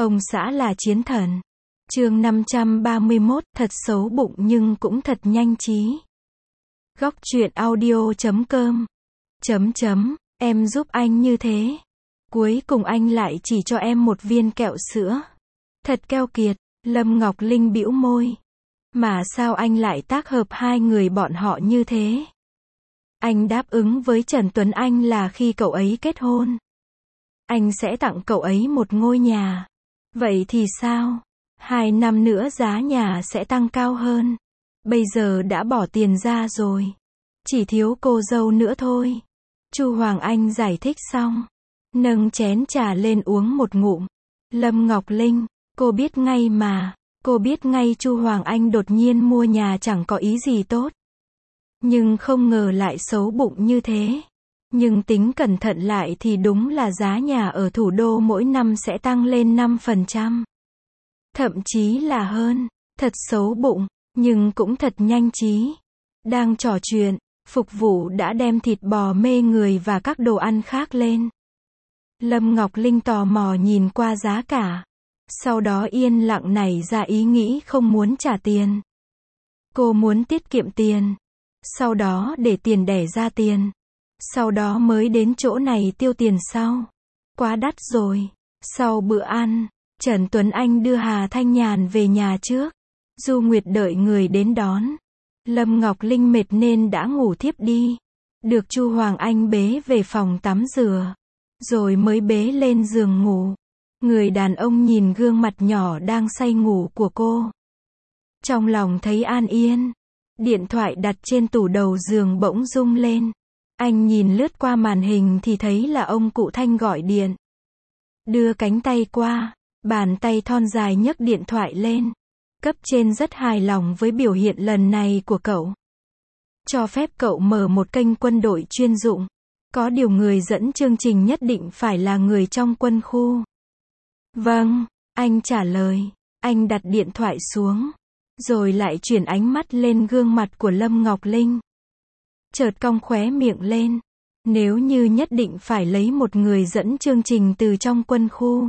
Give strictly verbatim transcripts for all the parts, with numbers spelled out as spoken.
Ông xã là chiến thần. Chương năm trăm ba mươi mốt, thật xấu bụng nhưng cũng thật nhanh trí. Góc truyện audio chấm com. Chấm chấm, em giúp anh như thế. Cuối cùng anh lại chỉ cho em một viên kẹo sữa. Thật keo kiệt, Lâm Ngọc Linh bĩu môi. Mà sao anh lại tác hợp hai người bọn họ như thế? Anh đáp ứng với Trần Tuấn Anh là khi cậu ấy kết hôn, anh sẽ tặng cậu ấy một ngôi nhà. Vậy thì sao? Hai năm nữa giá nhà sẽ tăng cao hơn. Bây giờ đã bỏ tiền ra rồi. Chỉ thiếu cô dâu nữa thôi. Chu Hoàng Anh giải thích xong, nâng chén trà lên uống một ngụm. Lâm Ngọc Linh, cô biết ngay mà. Cô biết ngay Chu Hoàng Anh đột nhiên mua nhà chẳng có ý gì tốt. Nhưng không ngờ lại xấu bụng như thế. Nhưng tính cẩn thận lại thì đúng là giá nhà ở thủ đô mỗi năm sẽ tăng lên năm phần trăm. Thậm chí là hơn. Thật xấu bụng, nhưng cũng thật nhanh trí. Đang trò chuyện, phục vụ đã đem thịt bò mê người và các đồ ăn khác lên. Lâm Ngọc Linh tò mò nhìn qua giá cả. Sau đó yên lặng nảy ra ý nghĩ không muốn trả tiền. Cô muốn tiết kiệm tiền. Sau đó để tiền đẻ ra tiền. Sau đó mới đến chỗ này tiêu tiền sau. Quá đắt rồi. Sau bữa ăn, Trần Tuấn Anh đưa Hà Thanh Nhàn về nhà trước. Du Nguyệt đợi người đến đón. Lâm Ngọc Linh mệt nên đã ngủ thiếp đi. Được Chu Hoàng Anh bế về phòng tắm rửa. Rồi mới bế lên giường ngủ. Người đàn ông nhìn gương mặt nhỏ đang say ngủ của cô. Trong lòng thấy an yên. Điện thoại đặt trên tủ đầu giường bỗng rung lên. Anh nhìn lướt qua màn hình thì thấy là ông cụ Thanh gọi điện. Đưa cánh tay qua, bàn tay thon dài nhấc điện thoại lên. Cấp trên rất hài lòng với biểu hiện lần này của cậu. Cho phép cậu mở một kênh quân đội chuyên dụng. Có điều người dẫn chương trình nhất định phải là người trong quân khu. Vâng, anh trả lời. Anh đặt điện thoại xuống. Rồi lại chuyển ánh mắt lên gương mặt của Lâm Ngọc Linh. Chợt cong khóe miệng lên. Nếu như nhất định phải lấy một người dẫn chương trình từ trong quân khu.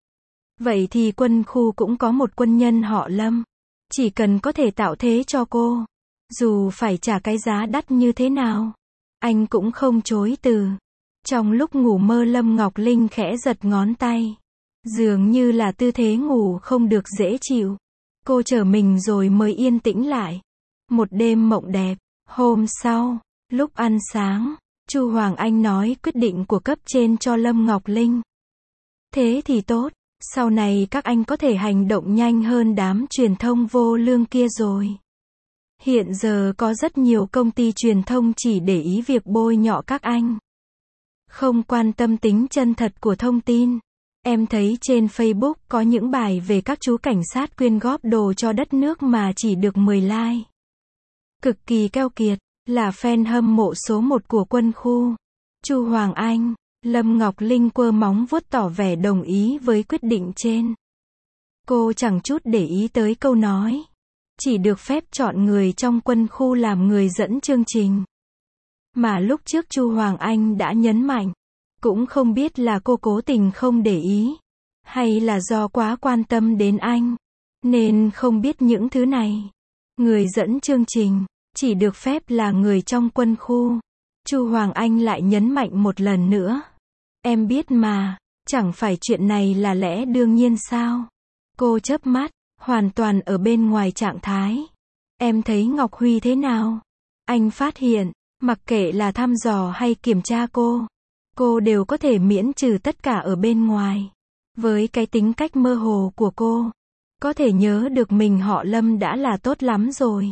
Vậy thì quân khu cũng có một quân nhân họ Lâm. Chỉ cần có thể tạo thế cho cô. Dù phải trả cái giá đắt như thế nào. Anh cũng không chối từ. Trong lúc ngủ mơ Lâm Ngọc Linh khẽ giật ngón tay. Dường như là tư thế ngủ không được dễ chịu. Cô trở mình rồi mới yên tĩnh lại. Một đêm mộng đẹp. Hôm sau, lúc ăn sáng, Chu Hoàng Anh nói quyết định của cấp trên cho Lâm Ngọc Linh. Thế thì tốt, sau này các anh có thể hành động nhanh hơn đám truyền thông vô lương kia rồi. Hiện giờ có rất nhiều công ty truyền thông chỉ để ý việc bôi nhọ các anh. Không quan tâm tính chân thật của thông tin. Em thấy trên Facebook có những bài về các chú cảnh sát quyên góp đồ cho đất nước mà chỉ được mười like. Cực kỳ keo kiệt, là fan hâm mộ số một của quân khu. Chu Hoàng Anh, Lâm Ngọc Linh quơ móng vuốt tỏ vẻ đồng ý với quyết định trên. Cô chẳng chút để ý tới câu nói. Chỉ được phép chọn người trong quân khu làm người dẫn chương trình. Mà lúc trước Chu Hoàng Anh đã nhấn mạnh. Cũng không biết là cô cố tình không để ý. Hay là do quá quan tâm đến anh. Nên không biết những thứ này. Người dẫn chương trình. Chỉ được phép là người trong quân khu. Chu Hoàng Anh lại nhấn mạnh một lần nữa. Em biết mà. Chẳng phải chuyện này là lẽ đương nhiên sao. Cô chớp mắt. Hoàn toàn ở bên ngoài trạng thái. Em thấy Ngọc Huy thế nào? Anh phát hiện. Mặc kệ là thăm dò hay kiểm tra cô. Cô đều có thể miễn trừ tất cả ở bên ngoài. Với cái tính cách mơ hồ của cô. Có thể nhớ được mình họ Lâm đã là tốt lắm rồi.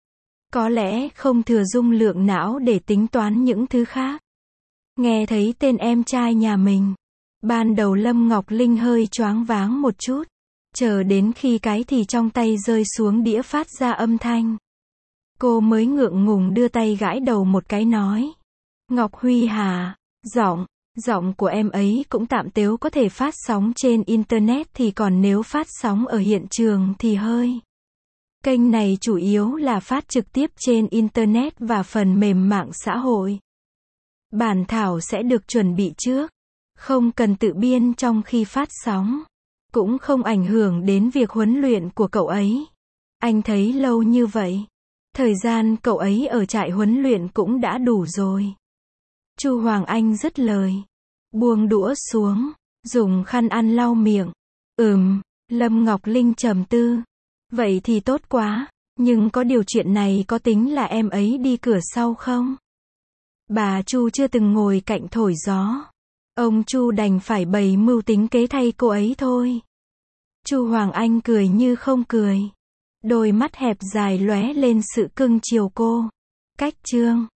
Có lẽ không thừa dung lượng não để tính toán những thứ khác. Nghe thấy tên em trai nhà mình. Ban đầu Lâm Ngọc Linh hơi choáng váng một chút. Chờ đến khi cái thì trong tay rơi xuống đĩa phát ra âm thanh. Cô mới ngượng ngùng đưa tay gãi đầu một cái nói. Ngọc Huy hả? Giọng, giọng của em ấy cũng tạm tếu có thể phát sóng trên Internet thì còn nếu phát sóng ở hiện trường thì hơi. Kênh này chủ yếu là phát trực tiếp trên Internet và phần mềm mạng xã hội. Bản thảo sẽ được chuẩn bị trước. Không cần tự biên trong khi phát sóng. cũng không ảnh hưởng đến việc huấn luyện của cậu ấy. Anh thấy lâu như vậy, thời gian cậu ấy ở trại huấn luyện cũng đã đủ rồi. Chu Hoàng Anh dứt lời, buông đũa xuống, dùng khăn ăn lau miệng. Ừm, Lâm Ngọc Linh trầm tư. Vậy thì tốt quá, nhưng có điều chuyện này có tính là em ấy đi cửa sau không? Bà Chu chưa từng ngồi cạnh thổi gió. Ông Chu đành phải bày mưu tính kế thay cô ấy thôi. Chu Hoàng Anh cười như không cười. Đôi mắt hẹp dài lóe lên sự cưng chiều cô. Cách chương